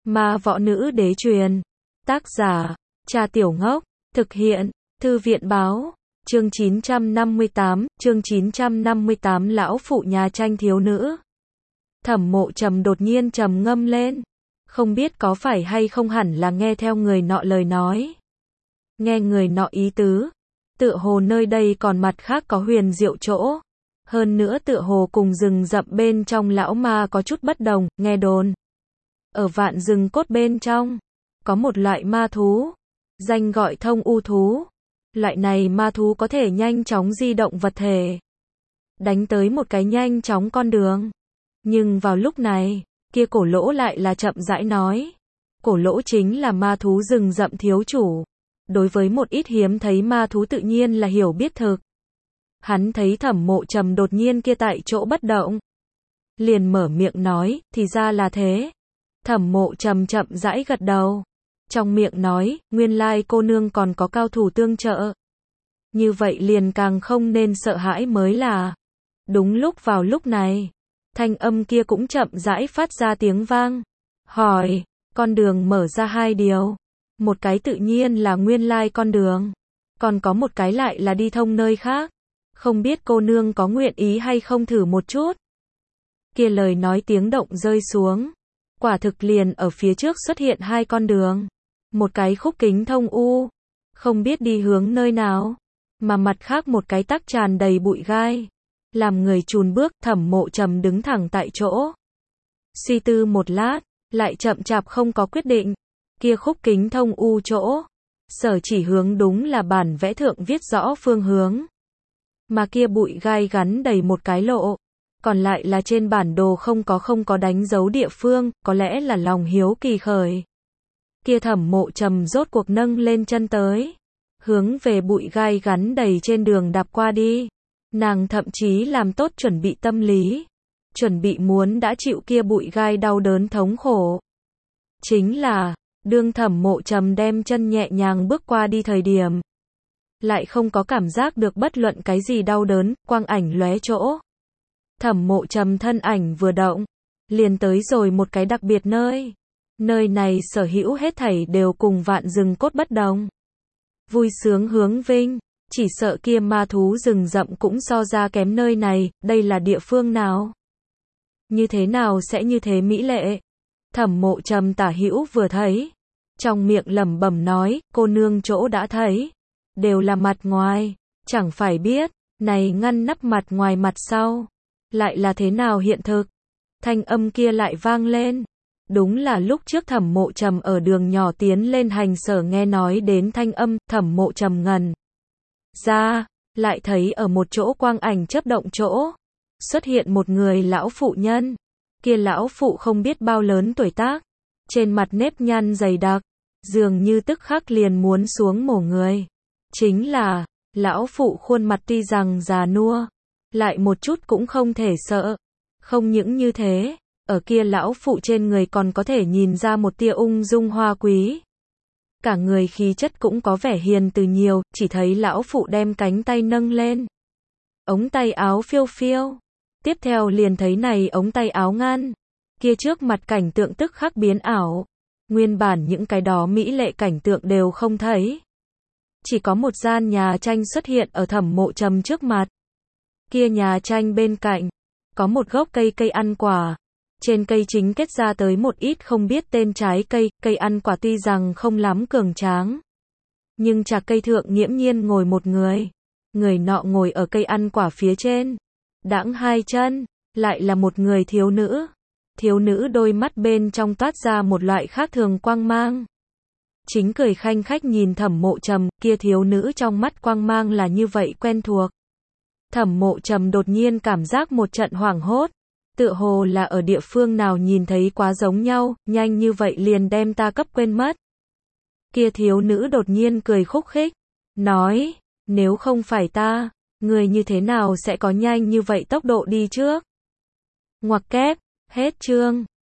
Ma võ nữ đế truyền. Tác giả, Cha Tiểu Ngốc. Thực hiện, Thư viện báo. Chương 958, lão phụ nhà tranh thiếu nữ. Thẩm Mộ Trầm đột nhiên trầm ngâm lên. Không biết có phải hay không hẳn là nghe theo người nọ lời nói. Nghe người nọ ý tứ. Tựa hồ nơi đây còn mặt khác có huyền diệu chỗ. Hơn nữa tựa hồ cùng rừng rậm bên trong lão ma có chút bất đồng, nghe đồn. Ở vạn rừng cốt bên trong, có một loại ma thú, danh gọi thông u thú. Loại này ma thú có thể nhanh chóng di động vật thể, đánh tới một cái nhanh chóng con đường. Nhưng vào lúc này, kia cổ lỗ lại là chậm rãi nói. Cổ lỗ chính là ma thú rừng rậm thiếu chủ. Đối với một ít hiếm thấy ma thú tự nhiên là hiểu biết thực. Hắn thấy Thẩm Mộ Trầm đột nhiên kia tại chỗ bất động, liền mở miệng nói, thì ra là thế. Thẩm Mộ Trầm chậm rãi gật đầu, trong miệng nói, nguyên lai cô nương còn có cao thủ tương trợ. Như vậy liền càng không nên sợ hãi mới là. Đúng lúc vào lúc này, thanh âm kia cũng chậm rãi phát ra tiếng vang. Hỏi, con đường mở ra hai điều. Một cái tự nhiên là nguyên lai con đường, còn có một cái lại là đi thông nơi khác. Không biết cô nương có nguyện ý hay không thử một chút. Kia lời nói tiếng động rơi xuống. Quả thực liền ở phía trước xuất hiện hai con đường. Một cái khúc kính thông u, không biết đi hướng nơi nào. Mà mặt khác một cái tắc tràn đầy bụi gai. Làm người chùn bước. Thẩm Mộ Trầm đứng thẳng tại chỗ. Suy tư một lát, lại chậm chạp không có quyết định. Kia khúc kính thông u chỗ, sở chỉ hướng đúng là bản vẽ thượng viết rõ phương hướng. Mà kia bụi gai gắn đầy một cái lộ, còn lại là trên bản đồ không có đánh dấu địa phương, có lẽ là lòng hiếu kỳ khởi. Kia Thẩm Mộ Trầm rốt cuộc nâng lên chân tới, hướng về bụi gai gắn đầy trên đường đạp qua đi. Nàng thậm chí làm tốt chuẩn bị tâm lý, chuẩn bị muốn đã chịu kia bụi gai đau đớn thống khổ. Chính là, đương Thẩm Mộ Trầm đem chân nhẹ nhàng bước qua đi thời điểm, lại không có cảm giác được bất luận cái gì đau đớn, quang ảnh lóe chỗ. Thẩm Mộ Trầm thân ảnh vừa động, liền tới rồi một cái đặc biệt nơi. Nơi này sở hữu hết thảy đều cùng vạn rừng cốt bất đồng. Vui sướng hướng vinh, chỉ sợ kia ma thú rừng rậm cũng so ra kém nơi này, đây là địa phương nào? Như thế nào sẽ như thế mỹ lệ? Thẩm Mộ Trầm tả hữu vừa thấy, trong miệng lẩm bẩm nói, cô nương chỗ đã thấy, đều là mặt ngoài, chẳng phải biết, này ngăn nắp mặt ngoài mặt sau, lại là thế nào hiện thực. Thanh âm kia lại vang lên, đúng là lúc trước Thẩm Mộ Trầm ở đường nhỏ tiến lên hành sở nghe nói đến thanh âm. Thẩm Mộ Trầm ngẩn ra, lại thấy ở một chỗ quang ảnh chớp động chỗ, xuất hiện một người lão phụ nhân. Kia lão phụ không biết bao lớn tuổi tác, trên mặt nếp nhăn dày đặc, dường như tức khắc liền muốn xuống mổ người. Chính là, lão phụ khuôn mặt tuy rằng già nua, lại một chút cũng không thể sợ. Không những như thế, ở kia lão phụ trên người còn có thể nhìn ra một tia ung dung hoa quý. Cả người khí chất cũng có vẻ hiền từ nhiều, chỉ thấy lão phụ đem cánh tay nâng lên. Ống tay áo phiêu phiêu. Tiếp theo liền thấy này ống tay áo ngăn. Kia trước mặt cảnh tượng tức khắc biến ảo. Nguyên bản những cái đó mỹ lệ cảnh tượng đều không thấy. Chỉ có một gian nhà tranh xuất hiện ở Thẩm Mộ Trầm trước mặt. Kia nhà tranh bên cạnh, có một gốc cây ăn quả. Trên cây chính kết ra tới một ít không biết tên trái cây ăn quả tuy rằng không lắm cường tráng. Nhưng trà cây thượng nghiễm nhiên ngồi một người. Người nọ ngồi ở cây ăn quả phía trên. Đãng hai chân, lại là một người thiếu nữ. Thiếu nữ đôi mắt bên trong toát ra một loại khác thường quang mang. Chính cười khanh khách nhìn Thẩm Mộ Trầm, kia thiếu nữ trong mắt quang mang là như vậy quen thuộc. Thẩm Mộ Trầm đột nhiên cảm giác một trận hoảng hốt. Tựa hồ là ở địa phương nào nhìn thấy quá giống nhau, nhanh như vậy liền đem ta cấp quên mất. Kia thiếu nữ đột nhiên cười khúc khích, nói, nếu không phải ta, người như thế nào sẽ có nhanh như vậy tốc độ đi trước. Ngoặc kép, hết chương.